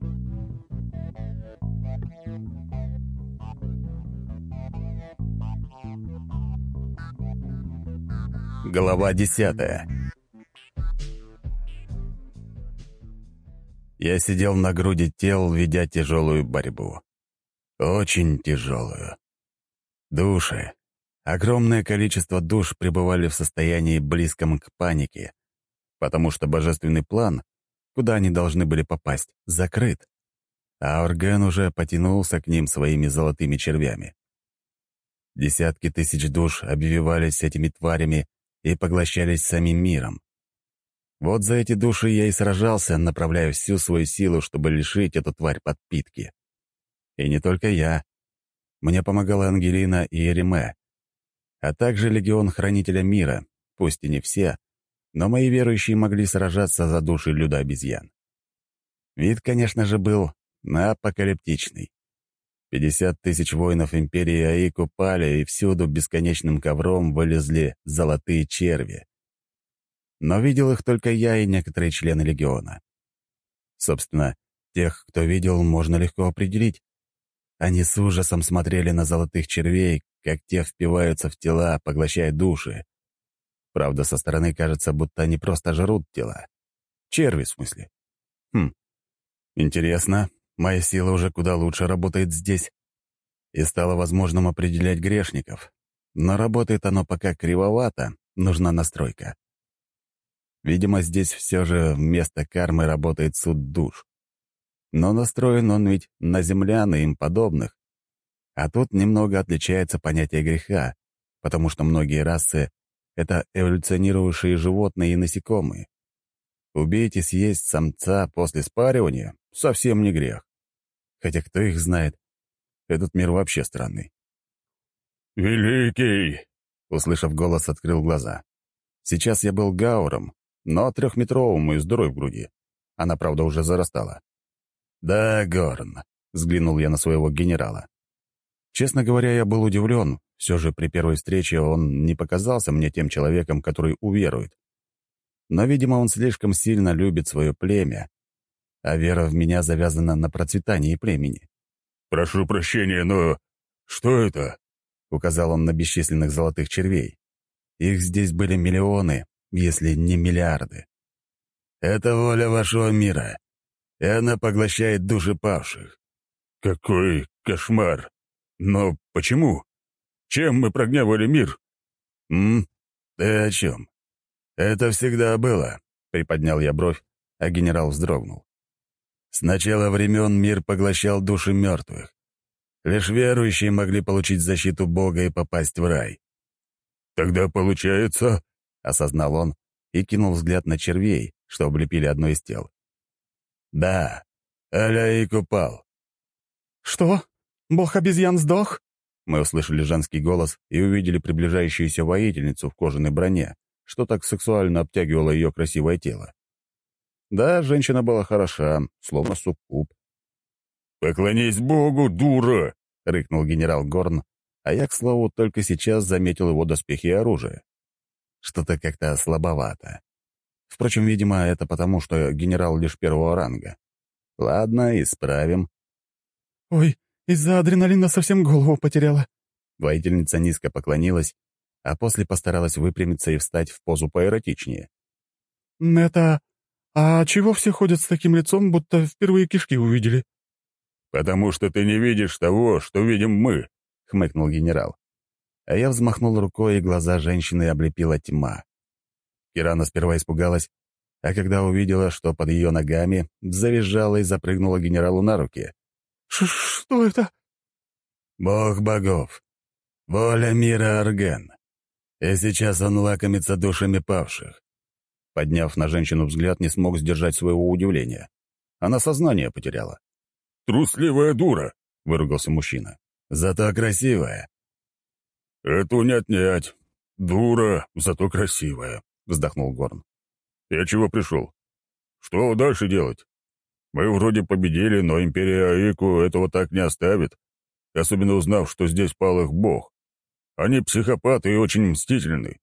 Глава 10. Я сидел на груди тел, ведя тяжелую борьбу. Очень тяжелую. Души. Огромное количество душ пребывали в состоянии близком к панике, потому что божественный план, куда они должны были попасть, закрыт, а Орган уже потянулся к ним своими золотыми червями. Десятки тысяч душ обвивались этими тварями и поглощались самим миром. Вот за эти души я и сражался, направляя всю свою силу, чтобы лишить эту тварь подпитки. И не только я. Мне помогала Ангелина и Эриме, а также Легион Хранителя Мира, пусть и не все, но мои верующие могли сражаться за души людообезьян. Вид, конечно же, был апокалиптичный. 50 тысяч воинов Империи Аик упали, и всюду бесконечным ковром вылезли золотые черви. Но видел их только я и некоторые члены Легиона. Собственно, тех, кто видел, можно легко определить. Они с ужасом смотрели на золотых червей, как те впиваются в тела, поглощая души. Правда, со стороны кажется, будто они просто жрут тела. Черви, в смысле. Интересно, моя сила уже куда лучше работает здесь. И стало возможным определять грешников. Но работает оно пока кривовато, нужна настройка. Видимо, здесь все же вместо кармы работает суд душ. Но настроен он ведь на землян и им подобных. А тут немного отличается понятие греха, потому что многие расы — это эволюционировавшие животные и насекомые. Убить и съесть самца после спаривания — совсем не грех. Хотя кто их знает? Этот мир вообще странный. «Великий!» — услышав голос, открыл глаза. Сейчас я был гауром, но 3-метровым и с дырой в груди. Она, правда, уже зарастала. «Да, Горн», — взглянул я на своего генерала. Честно говоря, я был удивлен. Все же при первой встрече он не показался мне тем человеком, который уверует. Но, видимо, он слишком сильно любит свое племя, а вера в меня завязана на процветании племени. «Прошу прощения, но что это?» — указал он на бесчисленных золотых червей. Их здесь были миллионы, если не миллиарды. «Это воля вашего мира, и она поглощает души павших». «Какой кошмар! Но почему? Чем мы прогневали мир?» Ты о чем? Это всегда было», — приподнял я бровь, а генерал вздрогнул. «С начала времен мир поглощал души мертвых. Лишь верующие могли получить защиту Бога и попасть в рай». «Тогда получается...» — осознал он и кинул взгляд на червей, что облепили одно из тел. «Да, Аляик упал». «Что? Бог обезьян сдох?» Мы услышали женский голос и увидели приближающуюся воительницу в кожаной броне, что так сексуально обтягивало ее красивое тело. Да, женщина была хороша, словно суккуб. «Поклонись Богу, дура!» — рыкнул генерал Горн, а я, к слову, только сейчас заметил его доспехи и оружие. Что-то как-то слабовато. Впрочем, видимо, это потому, что генерал лишь первого ранга. Ладно, исправим. «Ой, из-за адреналина совсем голову потеряла». Воительница низко поклонилась, а после постаралась выпрямиться и встать в позу поэротичнее. А чего все ходят с таким лицом, будто впервые кишки увидели?» «Потому что ты не видишь того, что видим мы», — хмыкнул генерал. А я взмахнул рукой, и глаза женщины облепила тьма. Кирана сперва испугалась, а когда увидела, что под ее ногами, завизжала и запрыгнула генералу на руки. «Что это?» «Бог богов. Воля мира Орган. И сейчас он лакомится душами павших». Подняв на женщину взгляд, не смог сдержать своего удивления. Она сознание потеряла. «Трусливая дура!» — выругался мужчина. «Зато красивая». «Эту не отнять. Дура, зато красивая», — вздохнул Горн. «Я чего пришел? Что дальше делать? Мы вроде победили, но Империя Аику этого так не оставит, особенно узнав, что здесь пал их бог. Они психопаты и очень мстительны».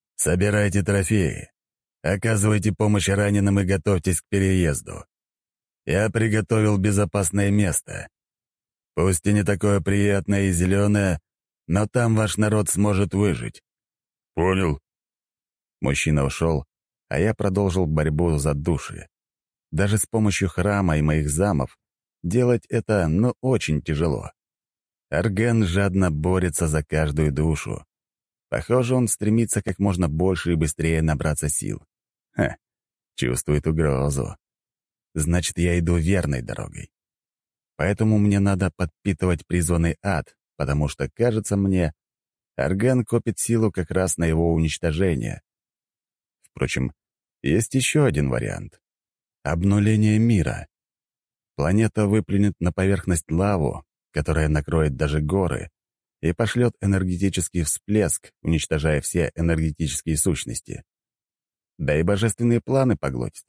«Собирайте трофеи. Оказывайте помощь раненым и готовьтесь к переезду». Я приготовил безопасное место. Пусть и не такое приятное и зеленое, но там ваш народ сможет выжить». «Понял». Мужчина ушел, а я продолжил борьбу за души. Даже с помощью храма и моих замов делать это, очень тяжело. Арген жадно борется за каждую душу. Похоже, он стремится как можно больше и быстрее набраться сил. Чувствует угрозу. Значит, я иду верной дорогой. Поэтому мне надо подпитывать призванный ад, потому что, кажется мне, Арген копит силу как раз на его уничтожение. Впрочем, есть еще один вариант. Обнуление мира. Планета выплюнет на поверхность лаву, которая накроет даже горы, и пошлет энергетический всплеск, уничтожая все энергетические сущности. Да и божественные планы поглотит.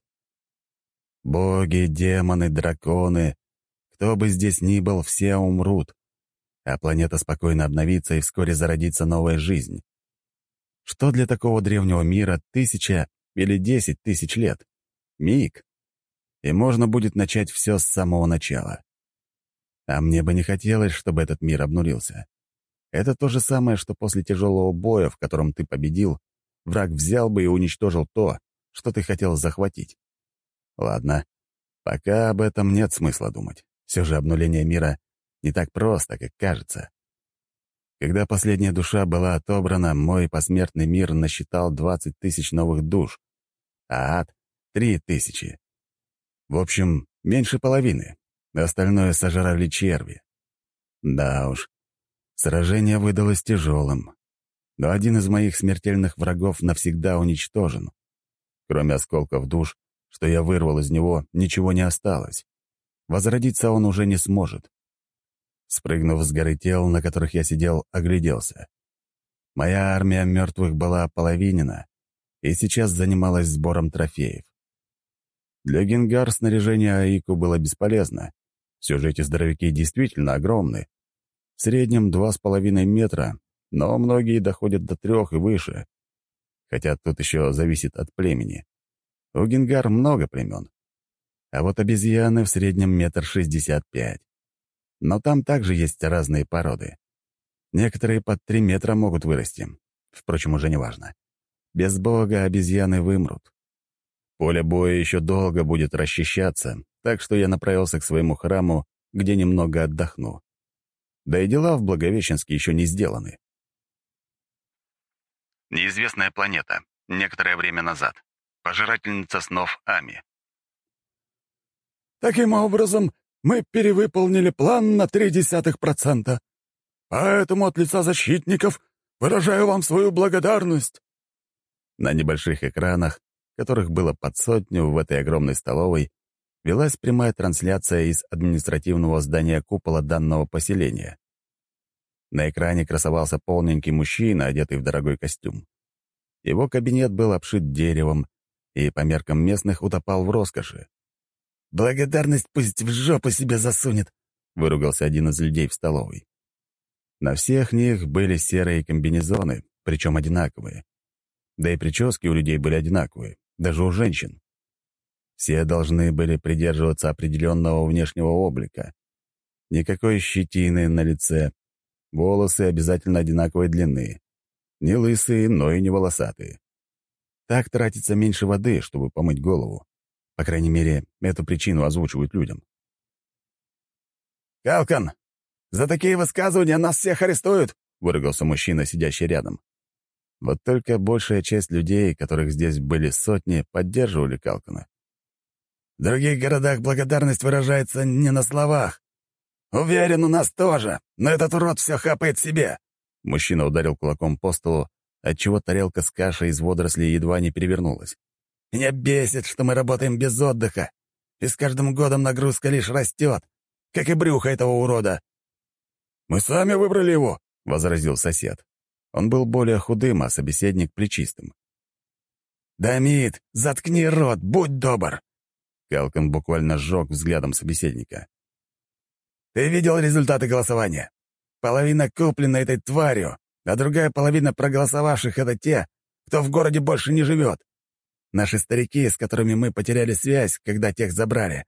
Боги, демоны, драконы, кто бы здесь ни был, все умрут, а планета спокойно обновится, и вскоре зародится новая жизнь. Что для такого древнего мира 1000 или 10 000 лет? Миг. И можно будет начать все с самого начала. А мне бы не хотелось, чтобы этот мир обнулился. Это то же самое, что после тяжелого боя, в котором ты победил, враг взял бы и уничтожил то, что ты хотел захватить. Ладно, пока об этом нет смысла думать. Все же обнуление мира не так просто, как кажется. Когда последняя душа была отобрана, мой посмертный мир насчитал 20 000 новых душ, а ад — 3000. В общем, меньше половины. Остальное сожрали черви. Да уж, сражение выдалось тяжелым. Но один из моих смертельных врагов навсегда уничтожен. Кроме осколков душ, что я вырвал из него, ничего не осталось. Возродиться он уже не сможет. Спрыгнув с горы тел, на которых я сидел, огляделся. Моя армия мертвых была ополовинена и сейчас занималась сбором трофеев. Для Генгар снаряжение Аику было бесполезно. Все же эти здоровяки действительно огромны. В среднем 2,5 метра, но многие доходят до 3 и выше. Хотя тут еще зависит от племени. У Генгар много племен. А вот обезьяны в среднем 1,65 м. Но там также есть разные породы. Некоторые под 3 метра могут вырасти. Впрочем, уже не важно. Без бога обезьяны вымрут. Поле боя еще долго будет расчищаться, так что я направился к своему храму, где немного отдохну. Да и дела в Благовещенске еще не сделаны. Неизвестная планета. Некоторое время назад. Пожирательница снов Ами. Таким образом, мы перевыполнили план на 0,3%. Поэтому от лица защитников выражаю вам свою благодарность. На небольших экранах, которых было под 100 в этой огромной столовой, велась прямая трансляция из административного здания купола данного поселения. На экране красовался полненький мужчина, одетый в дорогой костюм. Его кабинет был обшит деревом и по меркам местных утопал в роскоши. «Благодарность пусть в жопу себе засунет», — выругался один из людей в столовой. На всех них были серые комбинезоны, причем одинаковые. Да и прически у людей были одинаковые, даже у женщин. Все должны были придерживаться определенного внешнего облика. Никакой щетины на лице, волосы обязательно одинаковой длины. Не лысые, но и не волосатые. Так тратится меньше воды, чтобы помыть голову. По крайней мере, эту причину озвучивают людям. «Калкан, за такие высказывания нас всех арестуют!» — выругался мужчина, сидящий рядом. Вот только большая часть людей, которых здесь были сотни, поддерживали Калкана. «В других городах благодарность выражается не на словах. Уверен, у нас тоже, но этот урод все хапает себе!» Мужчина ударил кулаком по столу, отчего тарелка с кашей из водорослей едва не перевернулась. «Меня бесит, что мы работаем без отдыха, и с каждым годом нагрузка лишь растет, как и брюхо этого урода». «Мы сами выбрали его», — возразил сосед. Он был более худым, а собеседник — плечистым. «Дамид, заткни рот, будь добр!» Калкан буквально сжег взглядом собеседника. «Ты видел результаты голосования? Половина куплена этой тварью, а другая половина проголосовавших — это те, кто в городе больше не живет. Наши старики, с которыми мы потеряли связь, когда тех забрали,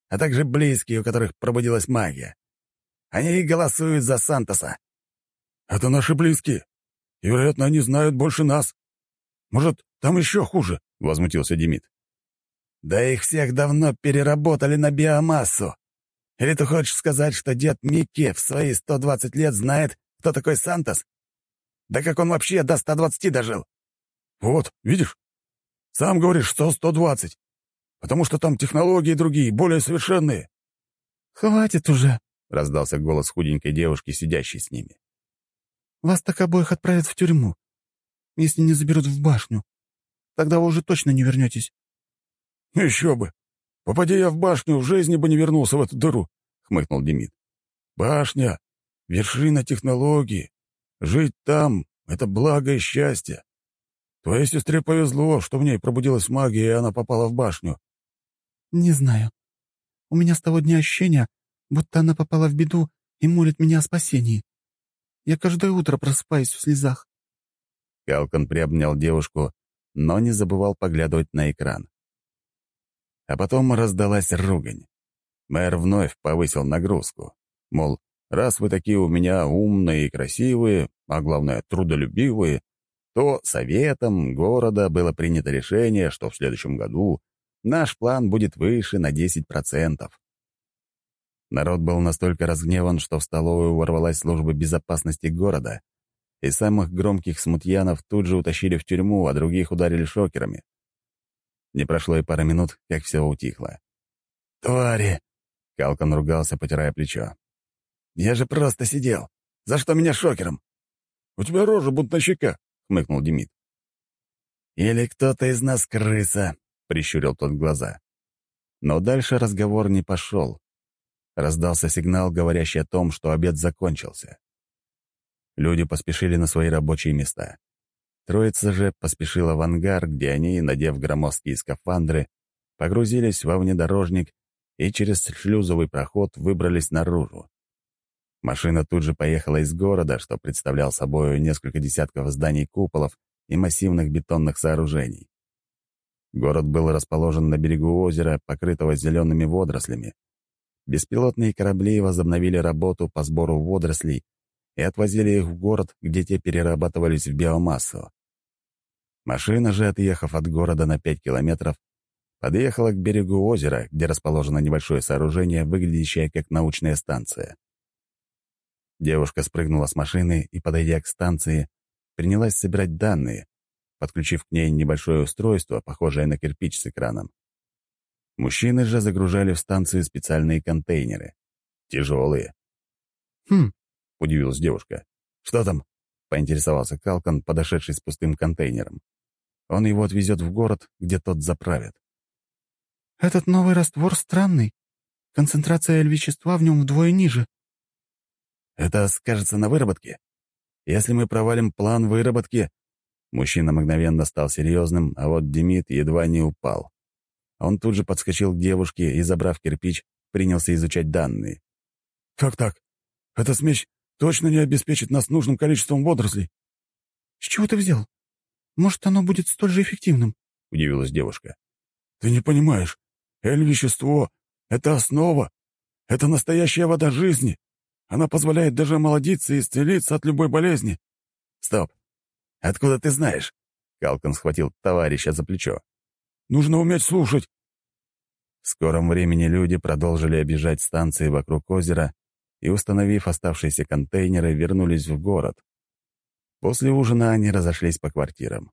а также близкие, у которых пробудилась магия. Они и голосуют за Сантоса». «Это наши близкие. И, вероятно, они знают больше нас. Может, там еще хуже?» — возмутился Демид. «Да их всех давно переработали на биомассу. Или ты хочешь сказать, что дед Микки в свои 120 лет знает, кто такой Сантос? Да как он вообще до 120 дожил?» «Вот, видишь? Сам говоришь, что 120. Потому что там технологии другие, более совершенные». «Хватит уже!» — раздался голос худенькой девушки, сидящей с ними. «Вас так обоих отправят в тюрьму, если не заберут в башню. Тогда вы уже точно не вернетесь». «Еще бы! Попади я в башню, в жизни бы не вернулся в эту дыру», — хмыкнул Демид. «Башня — вершина технологии. Жить там — это благо и счастье. Твоей сестре повезло, что в ней пробудилась магия, и она попала в башню». «Не знаю. У меня с того дня ощущение, будто она попала в беду и молит меня о спасении. Я каждое утро просыпаюсь в слезах». Калкан приобнял девушку, но не забывал поглядывать на экран. А потом раздалась ругань. Мэр вновь повысил нагрузку. Мол, раз вы такие у меня умные и красивые, а главное, трудолюбивые, то советом города было принято решение, что в следующем году наш план будет выше на 10%. Народ был настолько разгневан, что в столовую ворвалась служба безопасности города, и самых громких смутьянов тут же утащили в тюрьму, а других ударили шокерами. Не прошло и пары минут, как все утихло. «Твари!» — Калкан ругался, потирая плечо. «Я же просто сидел. За что меня шокером?» «У тебя рожа бунтовщика», — хмыкнул Демид. «Или кто-то из нас крыса», — прищурил тот глаза. Но дальше разговор не пошел. Раздался сигнал, говорящий о том, что обед закончился. Люди поспешили на свои рабочие места. Троица же поспешила в ангар, где они, надев громоздкие скафандры, погрузились во внедорожник и через шлюзовый проход выбрались наружу. Машина тут же поехала из города, что представлял собой несколько десятков зданий-куполов и массивных бетонных сооружений. Город был расположен на берегу озера, покрытого зелеными водорослями. Беспилотные корабли возобновили работу по сбору водорослей и отвозили их в город, где те перерабатывались в биомассу. Машина же, отъехав от города на 5 километров, подъехала к берегу озера, где расположено небольшое сооружение, выглядящее как научная станция. Девушка спрыгнула с машины и, подойдя к станции, принялась собирать данные, подключив к ней небольшое устройство, похожее на кирпич с экраном. Мужчины же загружали в станцию специальные контейнеры. Тяжелые. «Хм», — удивилась девушка. «Что там?» — поинтересовался Калкан, подошедший с пустым контейнером. Он его отвезет в город, где тот заправит. «Этот новый раствор странный. Концентрация L-вещества в нем вдвое ниже». «Это скажется на выработке? Если мы провалим план выработки...» Мужчина мгновенно стал серьезным, а вот Демид едва не упал. Он тут же подскочил к девушке и, забрав кирпич, принялся изучать данные. «Как так? Эта смесь точно не обеспечит нас нужным количеством водорослей?» «С чего ты взял? Может, оно будет столь же эффективным?» — удивилась девушка. «Ты не понимаешь. Эль-вещество — это основа. Это настоящая вода жизни. Она позволяет даже омолодиться и исцелиться от любой болезни». «Стоп! Откуда ты знаешь?» Калкан схватил товарища за плечо. «Нужно уметь слушать». В скором времени люди продолжили объезжать станции вокруг озера и, установив оставшиеся контейнеры, вернулись в город. После ужина они разошлись по квартирам.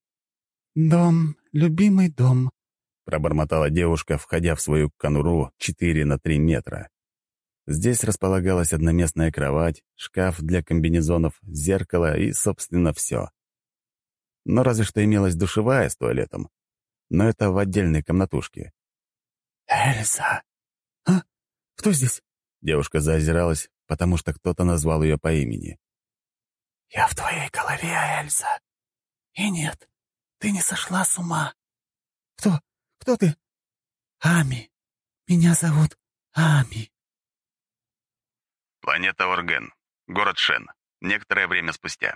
«Дом, любимый дом», — пробормотала девушка, входя в свою конуру 4 на 3 метра. Здесь располагалась одноместная кровать, шкаф для комбинезонов, зеркало и, собственно, все. Но разве что имелась душевая с туалетом, но это в отдельной комнатушке. «Эльза!» «А? Кто здесь?» Девушка заозиралась, потому что кто-то назвал ее по имени. «Я в твоей голове, Эльза. И нет, ты не сошла с ума». «Кто? Кто ты?» «Ами. Меня зовут Ами». Планета Орген. Город Шен. Некоторое время спустя.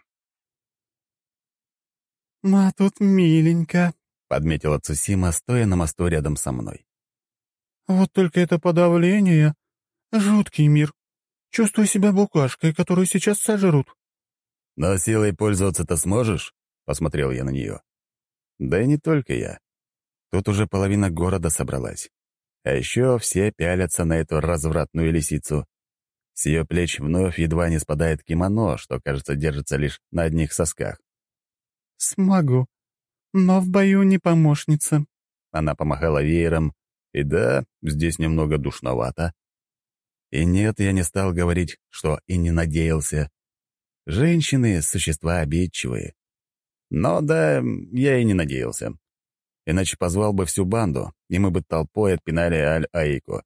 «А тут миленько», — подметила Цусима, стоя на мосту рядом со мной. Вот только это подавление — жуткий мир. Чувствую себя букашкой, которую сейчас сожрут». «Но силой пользоваться-то сможешь?» — посмотрел я на нее. Да и не только я. Тут уже половина города собралась. А еще все пялятся на эту развратную лисицу. С ее плеч вновь едва не спадает кимоно, что, кажется, держится лишь на одних сосках. «Смогу, но в бою не помощница». Она помахала веером, и да, здесь немного душновато. И нет, я не стал говорить, что и не надеялся. Женщины — существа обидчивые. Но да, я и не надеялся. Иначе позвал бы всю банду, и мы бы толпой отпинали Аль-Аику.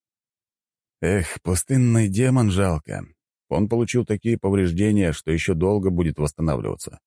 Эх, пустынный демон жалко. Он получил такие повреждения, что еще долго будет восстанавливаться.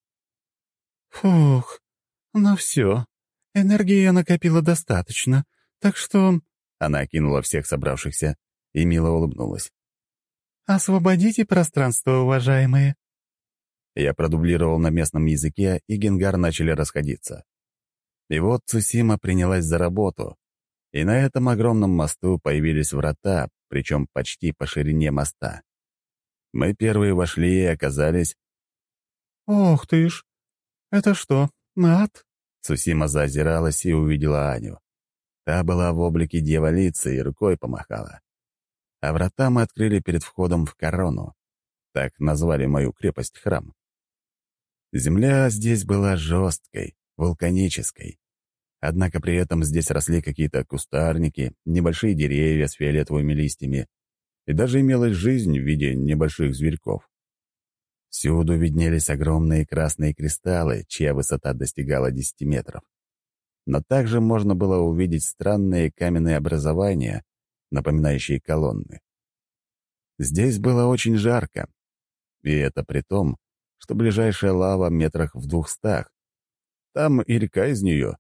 «Фух, ну все, энергии я накопила достаточно, так что...» Она окинула всех собравшихся и мило улыбнулась. «Освободите пространство, уважаемые». Я продублировал на местном языке, и Генгар начали расходиться. И вот Цусима принялась за работу, и на этом огромном мосту появились врата, причем почти по ширине моста. Мы первые вошли и оказались... «Ох ты ж! Это что, ад?» Цусима заозиралась и увидела Аню. Та была в облике дьяволицы и рукой помахала. А врата мы открыли перед входом в Корону. Так назвали мою крепость-храм. Земля здесь была жесткой, вулканической. Однако при этом здесь росли какие-то кустарники, небольшие деревья с фиолетовыми листьями, и даже имелась жизнь в виде небольших зверьков. Всюду виднелись огромные красные кристаллы, чья высота достигала 10 метров. Но также можно было увидеть странные каменные образования, напоминающие колонны. Здесь было очень жарко, и это при том, что ближайшая лава метрах в 200. Там и река из нее.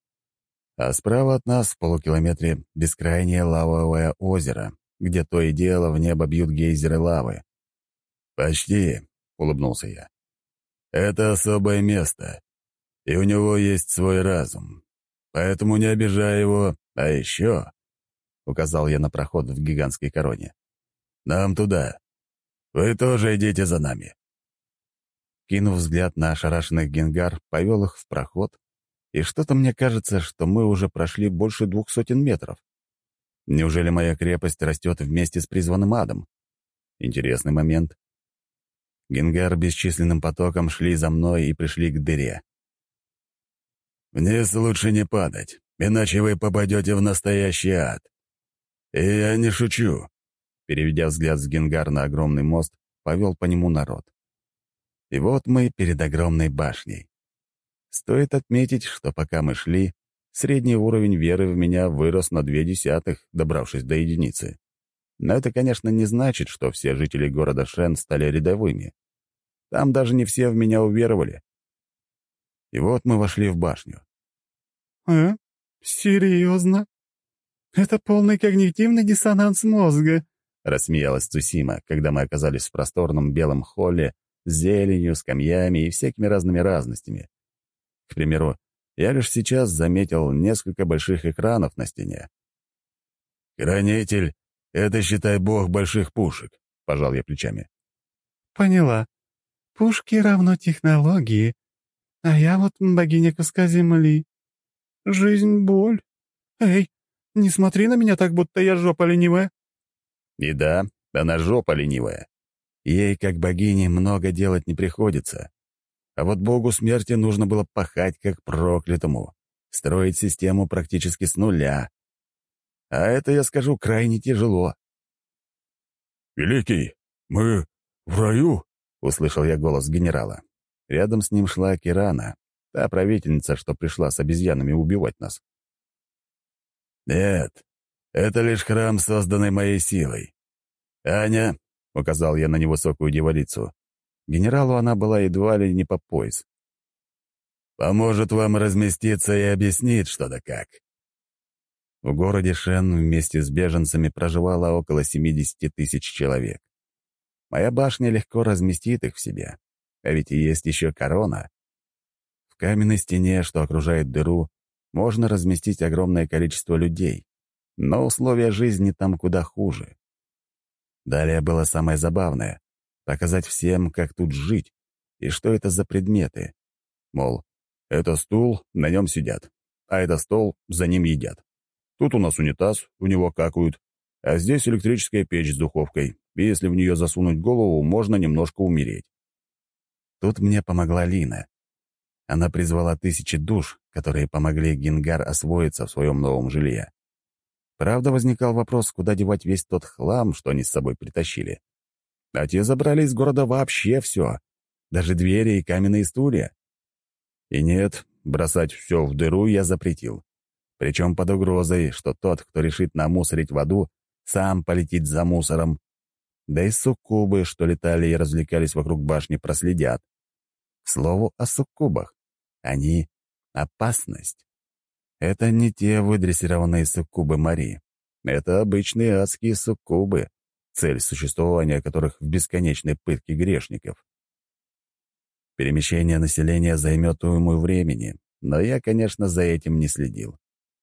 А справа от нас, в полукилометре, бескрайнее лавовое озеро, где то и дело в небо бьют гейзеры лавы. «Почти», — улыбнулся я. «Это особое место, и у него есть свой разум. Поэтому не обижай его, а еще...» — указал я на проход в гигантской короне. «Нам туда. Вы тоже идите за нами». Кинув взгляд на ошарашенных генгар, повел их в проход, и что-то мне кажется, что мы уже прошли больше 200 метров. Неужели моя крепость растет вместе с призванным адом? Интересный момент. Генгар бесчисленным потоком шли за мной и пришли к дыре. «Вниз лучше не падать, иначе вы попадете в настоящий ад. И я не шучу». Переведя взгляд с Генгар на огромный мост, повел по нему народ. И вот мы перед огромной башней. Стоит отметить, что пока мы шли, средний уровень веры в меня вырос на 0,2, добравшись до единицы. Но это, конечно, не значит, что все жители города Шен стали рядовыми. Там даже не все в меня уверовали. И вот мы вошли в башню. Серьезно? Это полный когнитивный диссонанс мозга», — рассмеялась Цусима, когда мы оказались в просторном белом холле с зеленью, скамьями и всякими разными разностями. К примеру, я лишь сейчас заметил несколько больших экранов на стене. «Хранитель — это, считай, бог больших пушек», — пожал я плечами. «Поняла. Пушки равно технологии, а я вот богиня куска земли. Жизнь — боль. Эй, не смотри на меня так, будто я жопа ленивая». И да, она жопа ленивая. Ей, как богине, много делать не приходится. А вот богу смерти нужно было пахать как проклятому, строить систему практически с нуля. А это, я скажу, крайне тяжело. «Великий, мы в раю?» — услышал я голос генерала. Рядом с ним шла Кирана, та правительница, что пришла с обезьянами убивать нас. «Нет, это лишь храм, созданный моей силой. Аня», — указал я на невысокую дьяволицу, генералу она была едва ли не по пояс, «поможет вам разместиться и объяснит, что да как». В городе Шен вместе с беженцами проживало около 70 тысяч человек. Моя башня легко разместит их в себе. А ведь и есть еще корона. В каменной стене, что окружает дыру, можно разместить огромное количество людей. но условия жизни там куда хуже. Далее было самое забавное — показать всем, как тут жить и что это за предметы. Мол, это стул, на нем сидят, а это стол, за ним едят. Тут у нас унитаз, в него какают, а здесь электрическая печь с духовкой, и если в нее засунуть голову, можно немножко умереть. Тут мне помогла Лина. Она призвала 1000 душ, которые помогли Гингар освоиться в своем новом жилье. Правда, возникал вопрос, куда девать весь тот хлам, что они с собой притащили. А те забрали из города вообще все, даже двери и каменные стулья. И нет, бросать все в дыру я запретил. Причем под угрозой, что тот, кто решит намусорить воду, сам полетит за мусором. Да и суккубы, что летали и развлекались вокруг башни, проследят. К слову о суккубах. Они — опасность. Это не те выдрессированные суккубы Мари. Это обычные адские суккубы, цель существования которых в бесконечной пытке грешников. Перемещение населения займет уйму времени, но я, конечно, за этим не следил.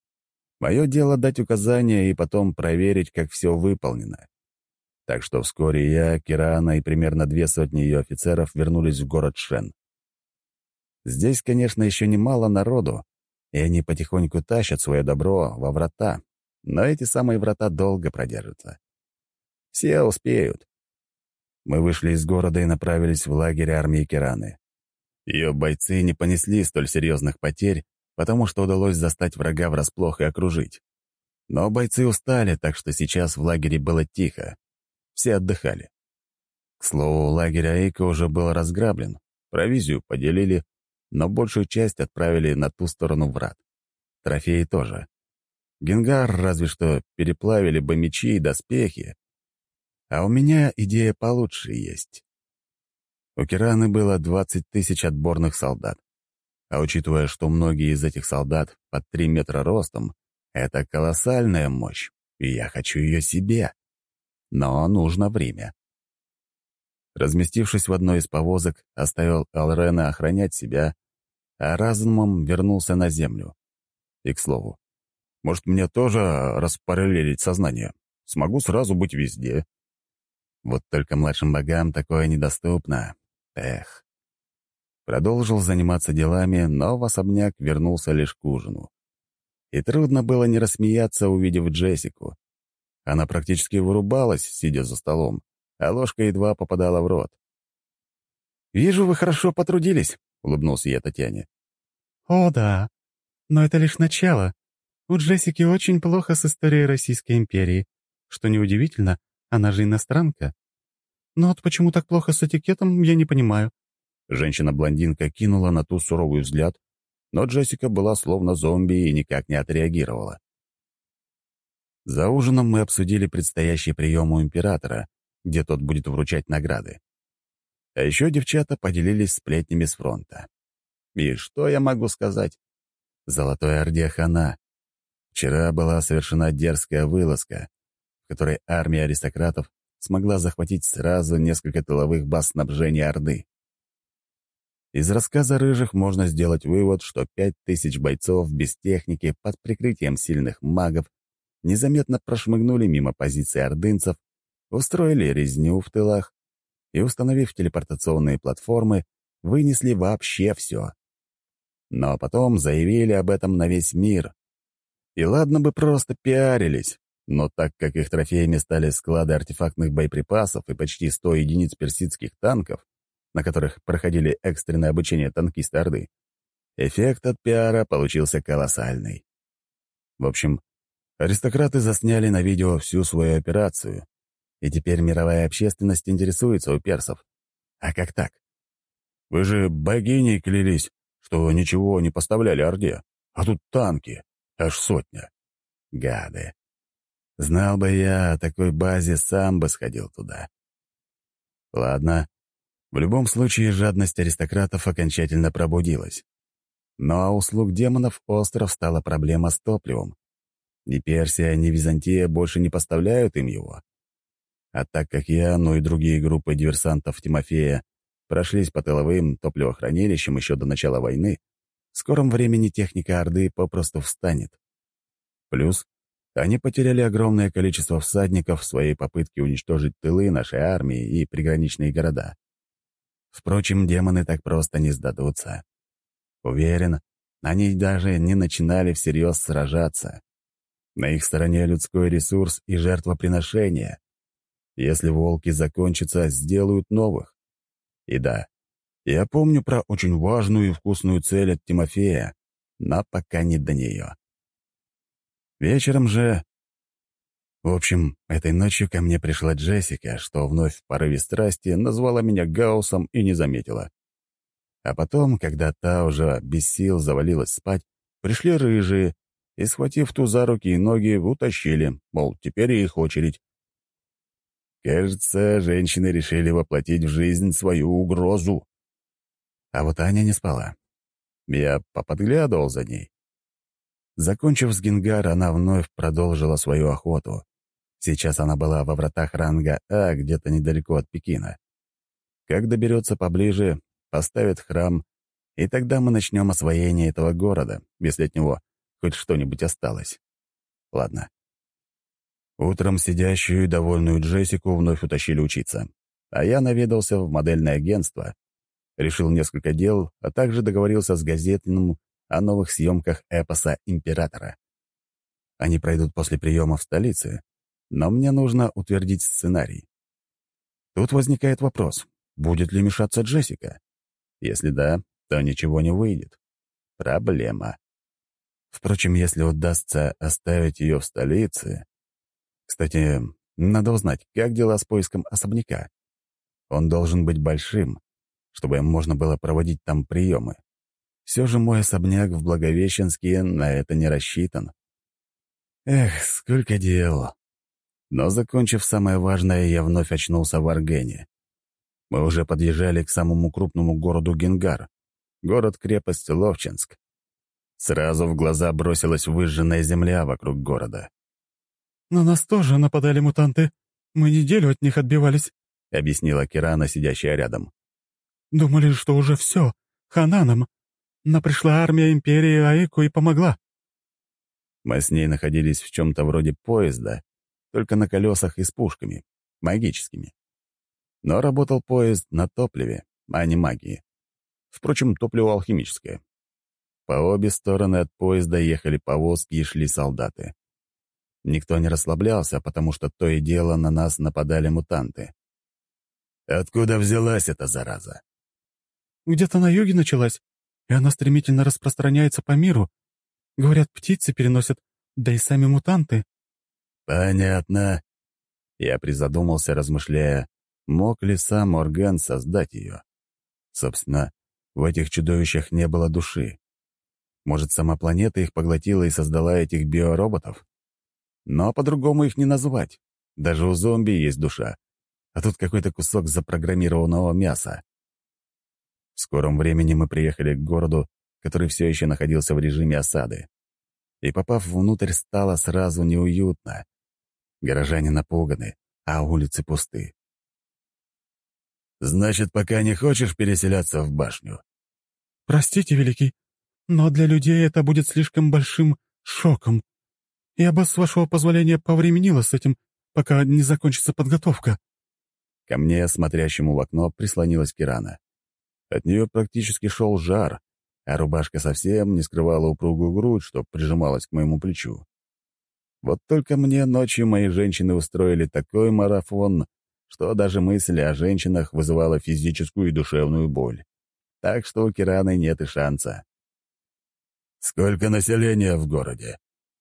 Мое дело дать указания и потом проверить, как все выполнено. Так что вскоре я, Кирана и примерно 200 ее офицеров вернулись в город Шен. Здесь, конечно, еще немало народу, и они потихоньку тащат свое добро во врата, но эти самые врата долго продержатся. Все успеют. Мы вышли из города и направились в лагерь армии Кираны. Ее бойцы не понесли столь серьезных потерь, потому что удалось застать врага врасплох и окружить. Но бойцы устали, так что сейчас в лагере было тихо. Все отдыхали. К слову, лагерь Аика уже был разграблен, провизию поделили, но большую часть отправили на ту сторону врат. Трофеи тоже. Гингар разве что переплавили бы мечи и доспехи. А у меня идея получше есть. У Кираны было 20 000 отборных солдат. А учитывая, что многие из этих солдат под 3 метра ростом, это колоссальная мощь, и я хочу ее себе. Но нужно время. Разместившись в одной из повозок, оставил Алрена охранять себя, а разумом вернулся на землю. И, к слову, может, мне тоже распараллелить сознание? Смогу сразу быть везде. Вот только младшим богам такое недоступно. Эх. Продолжил заниматься делами, но в особняк вернулся лишь к ужину. И трудно было не рассмеяться, увидев Джессику. Она практически вырубалась, сидя за столом, а ложка едва попадала в рот. «Вижу, вы хорошо потрудились», — улыбнулся я Татьяне. «О, да. Но это лишь начало. У Джессики очень плохо с историей Российской империи. Что неудивительно, она же иностранка. Но вот почему так плохо с этикетом, я не понимаю». Женщина-блондинка кинула на ту суровый взгляд, но Джессика была словно зомби и никак не отреагировала. За ужином мы обсудили предстоящий прием у императора, где тот будет вручать награды. А еще девчата поделились сплетнями с фронта. И что я могу сказать? Золотой Орде хана. Вчера была совершена дерзкая вылазка, в которой армия аристократов смогла захватить сразу несколько тыловых баз снабжения Орды. Из рассказа рыжих можно сделать вывод, что 5000 бойцов без техники под прикрытием сильных магов незаметно прошмыгнули мимо позиций ордынцев, устроили резню в тылах и, установив телепортационные платформы, вынесли вообще все. Но потом заявили об этом на весь мир. И ладно бы просто пиарились, но так как их трофеями стали склады артефактных боеприпасов и почти 100 единиц персидских танков, на которых проходили экстренное обучение танкисты Орды, эффект от пиара получился колоссальный. В общем, аристократы засняли на видео всю свою операцию, и теперь мировая общественность интересуется у персов. А как так? Вы же богиней клялись, что ничего не поставляли Орде, а тут танки, аж 100. Гады. Знал бы я о такой базе, сам бы сходил туда. Ладно, в любом случае жадность аристократов окончательно пробудилась. Но у слуг демонов остро встала проблема с топливом. Ни Персия, ни Византия больше не поставляют им его. А так как я, ну и другие группы диверсантов Тимофея прошлись по тыловым топливохранилищам еще до начала войны, в скором времени техника Орды попросту встанет. Плюс Они потеряли огромное количество всадников в своей попытке уничтожить тылы нашей армии и приграничные города. Впрочем, демоны так просто не сдадутся. Уверен, они даже не начинали всерьез сражаться. На их стороне людской ресурс и жертвоприношение. Если волки закончатся, сделают новых. И да, я помню про очень важную и вкусную цель от Тимофея, но пока не до нее. Вечером же... В общем, этой ночью ко мне пришла Джессика, что вновь в порыве страсти назвала меня Гауссом и не заметила. А потом, когда та уже без сил завалилась спать, пришли рыжие и, схватив ту за руки и ноги, утащили, мол, теперь их очередь. Кажется, женщины решили воплотить в жизнь свою угрозу. А вот Аня не спала. Я поподглядывал за ней. Закончив с Гингар, она вновь продолжила свою охоту. Сейчас она была во вратах ранга А, где-то недалеко от Пекина. Как доберется поближе, поставит храм, и тогда мы начнем освоение этого города, если от него хоть что-нибудь осталось. Ладно. Утром сидящую и довольную Джессику вновь утащили учиться, а я наведался в модельное агентство, решил несколько дел, а также договорился с газетным о новых съемках эпоса «Императора». Они пройдут после приема в столице, но мне нужно утвердить сценарий. Тут возникает вопрос, будет ли мешаться Джессика? Если да, то ничего не выйдет. Проблема. Впрочем, если удастся оставить ее в столице... Кстати, надо узнать, как дела с поиском особняка. Он должен быть большим, чтобы можно было проводить там приемы. Все же мой особняк в Благовещенске на это не рассчитан. Эх, сколько дел. Но, закончив самое важное, я вновь очнулся в Аргене. Мы уже подъезжали к самому крупному городу Гингар, город-крепость Ловчинск. Сразу в глаза бросилась выжженная земля вокруг города. «На нас тоже нападали мутанты. Мы неделю от них отбивались», — объяснила Кирана, сидящая рядом. «Думали, что уже все, хана нам. Но пришла армия Империи Аику и помогла». Мы с ней находились в чем-то вроде поезда, только на колесах и с пушками, магическими. Но работал поезд на топливе, а не магии. Впрочем, топливо алхимическое. По обе стороны от поезда ехали повозки и шли солдаты. Никто не расслаблялся, потому что то и дело на нас нападали мутанты. Откуда взялась эта зараза? «Где-то на юге началась, и она стремительно распространяется по миру. Говорят, птицы переносят, да и сами мутанты». «Понятно». Я призадумался, размышляя, мог ли сам Морган создать ее. Собственно, в этих чудовищах не было души. Может, сама планета их поглотила и создала этих биороботов? Но по-другому их не назвать. Даже у зомби есть душа. А тут какой-то кусок запрограммированного мяса. В скором времени мы приехали к городу, который все еще находился в режиме осады. И, попав внутрь, стало сразу неуютно. Горожане напуганы, а улицы пусты. «Значит, пока не хочешь переселяться в башню?» «Простите, Великий, но для людей это будет слишком большим шоком. Я бы, с вашего позволения, повременила с этим, пока не закончится подготовка». Ко мне, смотрящему в окно, прислонилась Кирана. От нее практически шел жар, а рубашка совсем не скрывала упругую грудь, что прижималась к моему плечу. Вот только мне ночью мои женщины устроили такой марафон, что даже мысль о женщинах вызывала физическую и душевную боль. Так что у Кираны нет и шанса. «Сколько населения в городе?»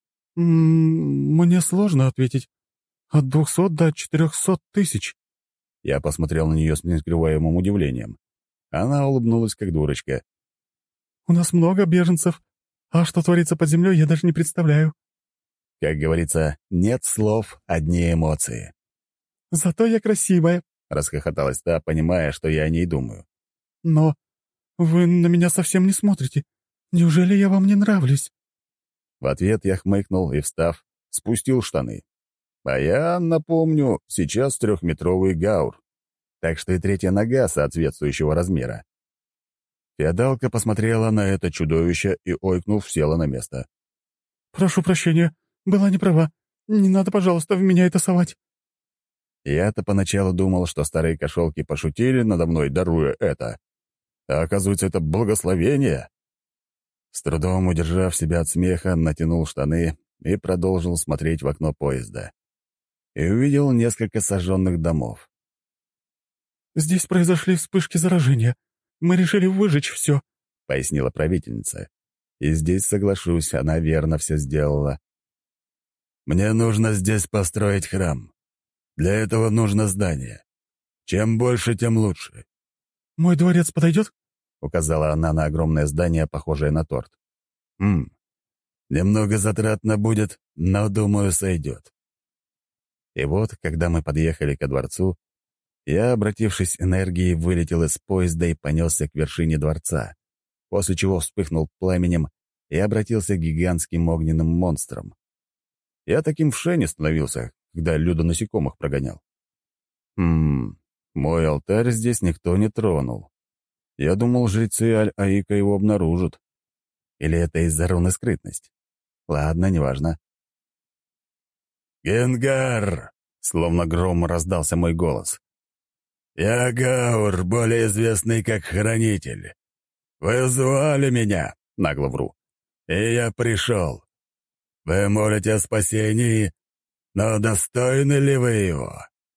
«Мне сложно ответить. От 200 до 400 тысяч». Я посмотрел на нее с нескрываемым удивлением. Она улыбнулась, как дурочка. «У нас много беженцев, а что творится под землей, я даже не представляю». Как говорится, нет слов, одни эмоции. «Зато я красивая», — расхохоталась та, понимая, что я о ней думаю. «Но вы на меня совсем не смотрите. Неужели я вам не нравлюсь?» В ответ я хмыкнул и, встав, спустил штаны. А я, напомню, сейчас 3-метровый гаур, так что и третья нога соответствующего размера. Феодалка посмотрела на это чудовище и, ойкнув, села на место. «Прошу прощения, была не права. Не надо, пожалуйста, в меня это совать». Я-то поначалу думал, что старые кошелки пошутили надо мной, даруя это. А оказывается, это благословение. С трудом удержав себя от смеха, натянул штаны и продолжил смотреть в окно поезда. И увидел несколько сожженных домов. «Здесь произошли вспышки заражения. Мы решили выжечь все», — пояснила правительница. И здесь, соглашусь, она верно все сделала. «Мне нужно здесь построить храм. Для этого нужно здание. Чем больше, тем лучше». «Мой дворец подойдет?» — указала она на огромное здание, похожее на торт. Немного затратно будет, но, думаю, сойдет». И вот, когда мы подъехали ко дворцу, я, обратившись энергией, вылетел из поезда и понесся к вершине дворца, после чего вспыхнул пламенем и обратился к гигантским огненным монстрам. Я таким в шене становился, когда людонасекомых прогонял. Мой алтарь здесь никто не тронул. Я думал, жрецы Аль-Аика его обнаружат. Или это из-за руны скрытность? Ладно, неважно. «Генгар!» — словно гром раздался мой голос. «Я Гаур, более известный как Хранитель. Вы звали меня?» — нагло вру. «И я пришел. Вы молите о спасении, но достойны ли вы его?»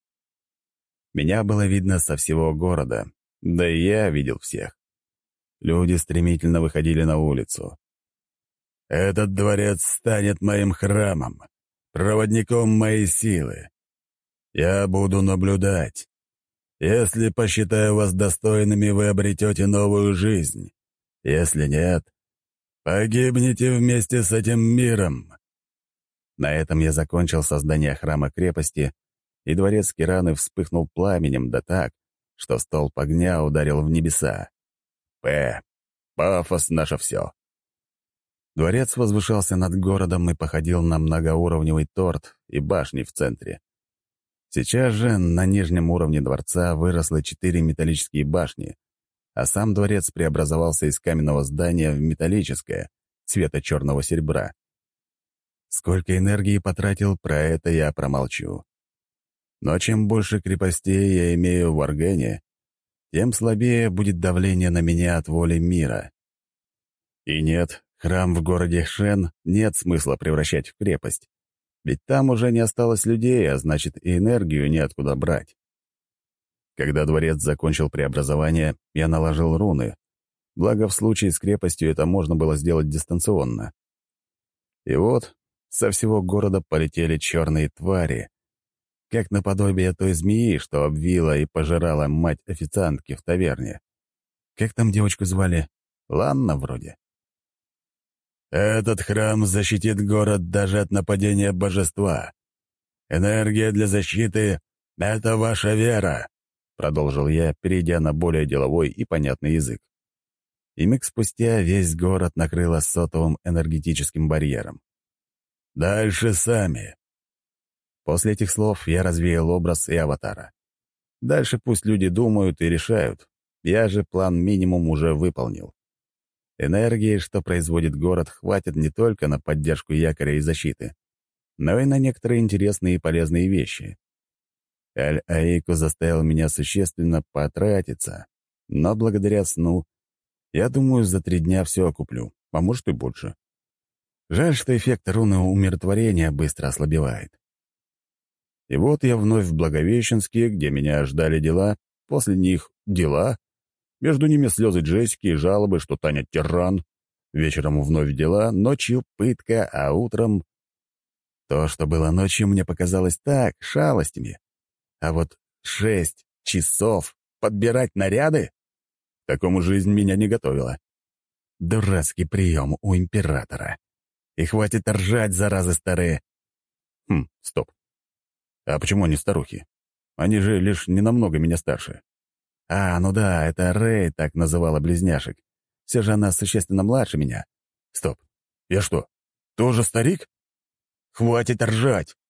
Меня было видно со всего города, да и я видел всех. Люди стремительно выходили на улицу. «Этот дворец станет моим храмом, проводником моей силы. Я буду наблюдать. Если посчитаю вас достойными, вы обретете новую жизнь. Если нет, погибнете вместе с этим миром». На этом я закончил создание храма-крепости, и дворец Кираны вспыхнул пламенем, да так, что столб огня ударил в небеса. Пафос — наше все. Дворец возвышался над городом и походил на многоуровневый торт и башни в центре. Сейчас же на нижнем уровне дворца выросло 4 металлические башни, а сам дворец преобразовался из каменного здания в металлическое, цвета черного серебра. Сколько энергии потратил, про это я промолчу. Но чем больше крепостей я имею в Аргене, тем слабее будет давление на меня от воли мира. И нет, храм в городе Шен нет смысла превращать в крепость. Ведь там уже не осталось людей, а значит, и энергию неоткуда брать. Когда дворец закончил преобразование, я наложил руны. Благо, в случае с крепостью это можно было сделать дистанционно. И вот со всего города полетели черные твари, как наподобие той змеи, что обвила и пожирала мать официантки в таверне. Как там девочку звали? Ланна вроде. «Этот храм защитит город даже от нападения божества. Энергия для защиты — это ваша вера», — продолжил я, перейдя на более деловой и понятный язык. И миг спустя весь город накрыло сотовым энергетическим барьером. «Дальше сами». После этих слов я развеял образ и аватара. Дальше пусть люди думают и решают. Я же план минимум уже выполнил. Энергии, что производит город, хватит не только на поддержку якоря и защиты, но и на некоторые интересные и полезные вещи. Аль-Аику заставил меня существенно потратиться, но благодаря сну, я думаю, за 3 дня все окуплю, а может и больше. Жаль, что эффект руны умиротворения быстро ослабевает. И вот я вновь в Благовещенске, где меня ждали дела, после них дела. Между ними слезы Джессики и жалобы, что Таня тиран. Вечером вновь дела, ночью пытка, а утром... То, что было ночью, мне показалось так, шалостями. А вот 6 часов подбирать наряды? К такому жизнь меня не готовила. Дурацкий прием у императора. И хватит ржать, заразы старые. Стоп. А почему они старухи? Они же лишь ненамного меня старше. Ну да, это Рэй так называла близняшек. Все же она существенно младше меня. Стоп. Я что, тоже старик? Хватит ржать.